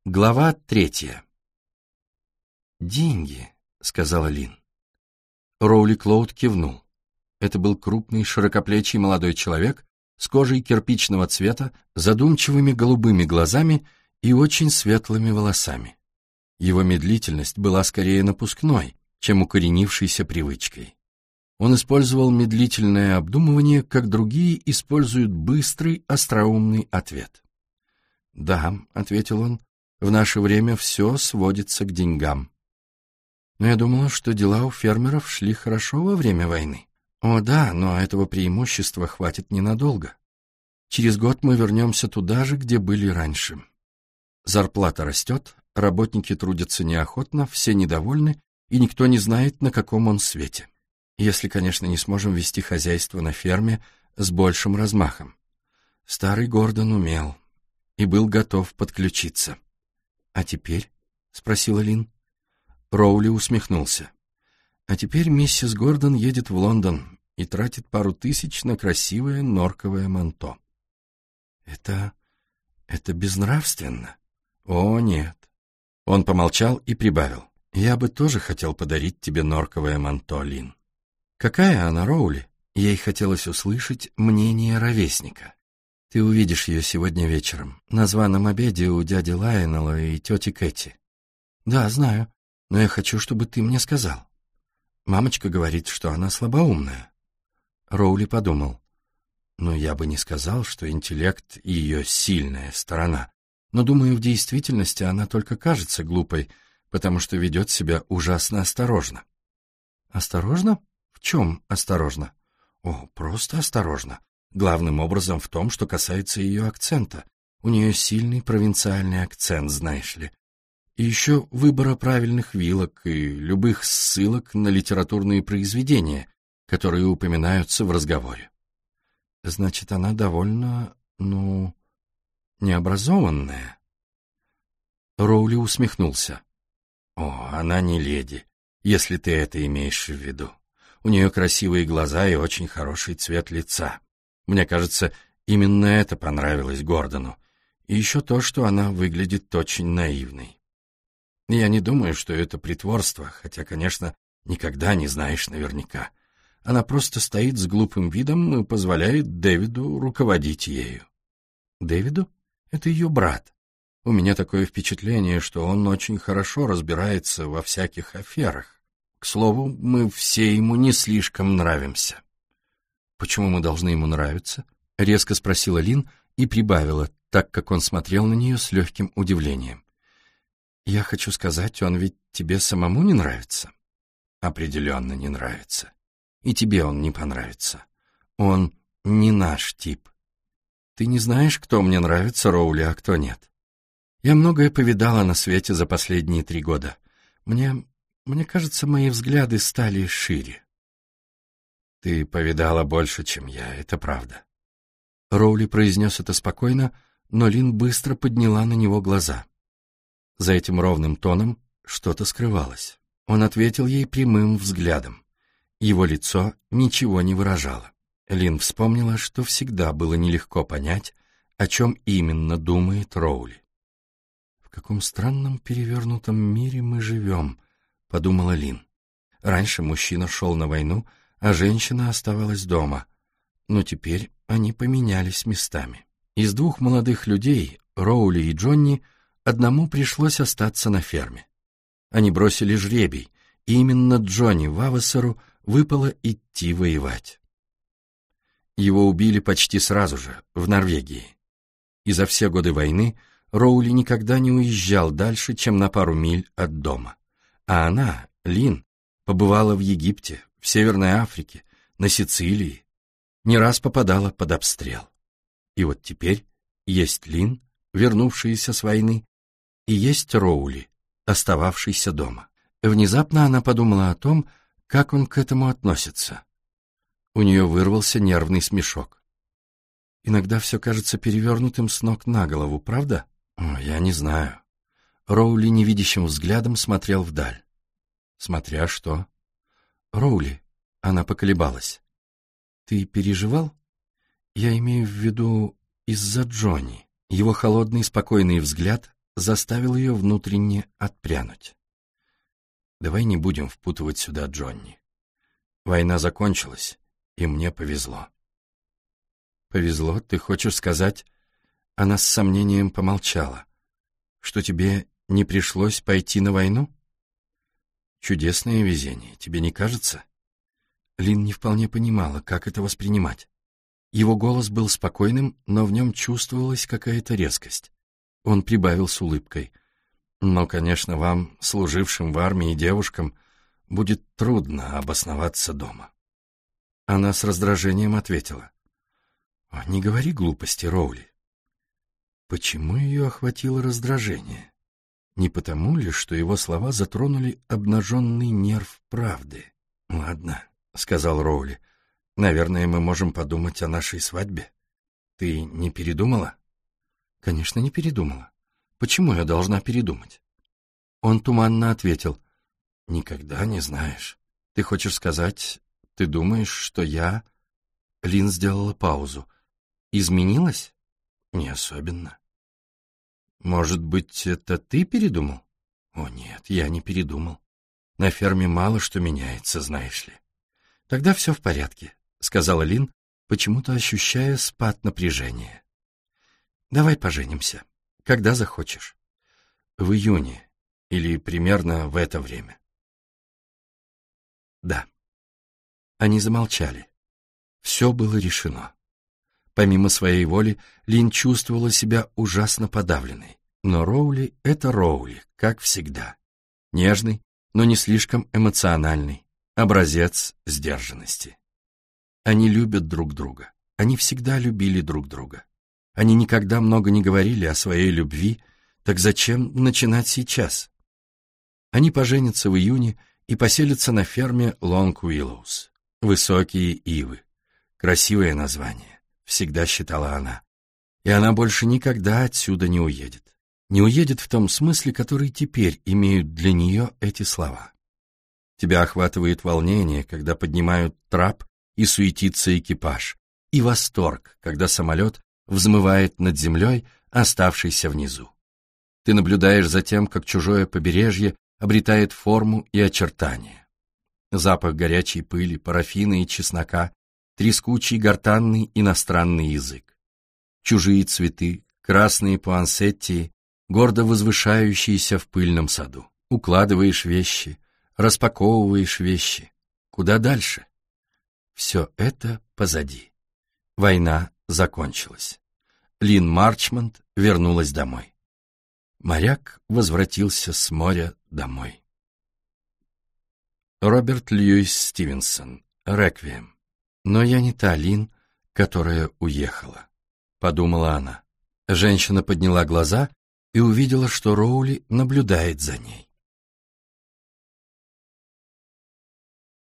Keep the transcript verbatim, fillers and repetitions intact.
Глава третья. «Деньги», — сказала Лин. Роули Клоуд кивнул. Это был крупный, широкоплечий молодой человек с кожей кирпичного цвета, задумчивыми голубыми глазами и очень светлыми волосами. Его медлительность была скорее напускной, чем укоренившейся привычкой. Он использовал медлительное обдумывание, как другие используют быстрый, остроумный ответ. «Да», — ответил он, — «в наше время все сводится к деньгам. Но я думала, что дела у фермеров шли хорошо во время войны. О да, но этого преимущества хватит ненадолго. Через год мы вернемся туда же, где были раньше. Зарплата растет, работники трудятся неохотно, все недовольны, и никто не знает, на каком он свете. Если, конечно, не сможем вести хозяйство на ферме с большим размахом. Старый Гордон умел и был готов подключиться». «А теперь?» — спросила Лин. Роули усмехнулся. «А теперь миссис Гордон едет в Лондон и тратит пару тысяч на красивое норковое манто». «Это... это безнравственно?» «О, нет». Он помолчал и прибавил. «Я бы тоже хотел подарить тебе норковое манто, Лин». «Какая она, Роули?» Ей хотелось услышать мнение ровесника. «Ты увидишь ее сегодня вечером, на званом обеде у дяди Лайонела и тети Кэти». «Да, знаю, но я хочу, чтобы ты мне сказал. Мамочка говорит, что она слабоумная». Роули подумал. «Ну, я бы не сказал, что интеллект — ее сильная сторона, но, думаю, в действительности она только кажется глупой, потому что ведет себя ужасно осторожно». «Осторожно? В чем осторожно?» «О, просто осторожно. Главным образом в том, что касается ее акцента. У нее сильный провинциальный акцент, знаешь ли. И еще выбора правильных вилок и любых ссылок на литературные произведения, которые упоминаются в разговоре». «Значит, она довольно, ну, необразованная». Роули усмехнулся. «О, она не леди, если ты это имеешь в виду. У нее красивые глаза и очень хороший цвет лица. Мне кажется, именно это понравилось Гордону. И еще то, что она выглядит очень наивной. Я не думаю, что это притворство, хотя, конечно, никогда не знаешь наверняка. Она просто стоит с глупым видом и позволяет Дэвиду руководить ею». «Дэвиду? Это ее брат. У меня такое впечатление, что он очень хорошо разбирается во всяких аферах. К слову, мы все ему не слишком нравимся». «Почему мы должны ему нравиться?» — резко спросила Лин и прибавила, так как он смотрел на нее с легким удивлением. «Я хочу сказать, он ведь тебе самому не нравится?» «Определенно не нравится. И тебе он не понравится. Он не наш тип. Ты не знаешь, кто мне нравится, Роули, а кто нет. Я многое повидала на свете за последние три года. Мне... мне кажется, мои взгляды стали шире». «Ты повидала больше, чем я, это правда». Роули произнес это спокойно, но Лин быстро подняла на него глаза. За этим ровным тоном что-то скрывалось. Он ответил ей прямым взглядом. Его лицо ничего не выражало. Лин вспомнила, что всегда было нелегко понять, о чем именно думает Роули. «В каком странном перевернутом мире мы живем», — подумала Лин. Раньше мужчина шел на войну, а женщина оставалась дома. Но теперь они поменялись местами. Из двух молодых людей, Роули и Джонни, одному пришлось остаться на ферме. Они бросили жребий, и именно Джонни Вавасеру выпало идти воевать. Его убили почти сразу же, в Норвегии. И за все годы войны Роули никогда не уезжал дальше, чем на пару миль от дома. А она, Лин, побывала в Египте, в Северной Африке, на Сицилии, не раз попадала под обстрел. И вот теперь есть Лин, вернувшаяся с войны, и есть Роули, остававшийся дома. Внезапно она подумала о том, как он к этому относится. У нее вырвался нервный смешок. «Иногда все кажется перевернутым с ног на голову, правда?» «О, я не знаю». Роули невидящим взглядом смотрел вдаль. «Смотря что?» «Роули», — она поколебалась. «Ты переживал? Я имею в виду из-за Джонни». Его холодный, спокойный взгляд заставил ее внутренне отпрянуть. «Давай не будем впутывать сюда Джонни. Война закончилась, и мне повезло». «Повезло? Ты хочешь сказать...» Она с сомнением помолчала. «Что тебе не пришлось пойти на войну?» «Чудесное везение, тебе не кажется?» Лин не вполне понимала, как это воспринимать. Его голос был спокойным, но в нем чувствовалась какая-то резкость. Он прибавил с улыбкой. «Но, конечно, вам, служившим в армии девушкам, будет трудно обосноваться дома». Она с раздражением ответила. «О, не говори глупости, Роули». Почему ее охватило раздражение? Не потому ли, что его слова затронули обнаженный нерв правды? «Ладно», — сказал Роули, — «наверное, мы можем подумать о нашей свадьбе. Ты не передумала?» «Конечно, не передумала. Почему я должна передумать?» Он туманно ответил. «Никогда не знаешь. Ты хочешь сказать, ты думаешь, что я...» Лин сделала паузу. «Изменилась?» «Не особенно». «Может быть, это ты передумал?» «О, нет, я не передумал. На ферме мало что меняется, знаешь ли». «Тогда все в порядке», — сказала Лин, почему-то ощущая спад напряжения. «Давай поженимся, когда захочешь. В июне или примерно в это время». «Да». Они замолчали. Все было решено. Помимо своей воли, Лин чувствовала себя ужасно подавленной. Но Роули — это Роули, как всегда. Нежный, но не слишком эмоциональный. Образец сдержанности. Они любят друг друга. Они всегда любили друг друга. Они никогда много не говорили о своей любви, так зачем начинать сейчас? Они поженятся в июне и поселятся на ферме Лонг Уиллоус. Высокие ивы. Красивое название. Всегда считала она. И она больше никогда отсюда не уедет. Не уедет в том смысле, который теперь имеют для нее эти слова. Тебя охватывает волнение, когда поднимают трап и суетится экипаж, и восторг, когда самолет взмывает над землей, оставшейся внизу. Ты наблюдаешь за тем, как чужое побережье обретает форму и очертания. Запах горячей пыли, парафина и чеснока, трескучий гортанный иностранный язык. Чужие цветы, красные пуансеттии, гордо возвышающиеся в пыльном саду. Укладываешь вещи, распаковываешь вещи. Куда дальше? Все это позади. Война закончилась. Лин Марчмонт вернулась домой. Моряк возвратился с моря домой. Роберт Льюис Стивенсон. Реквием. «Но я не та Лин, которая уехала», — подумала она. Женщина подняла глаза и увидела, что Роули наблюдает за ней.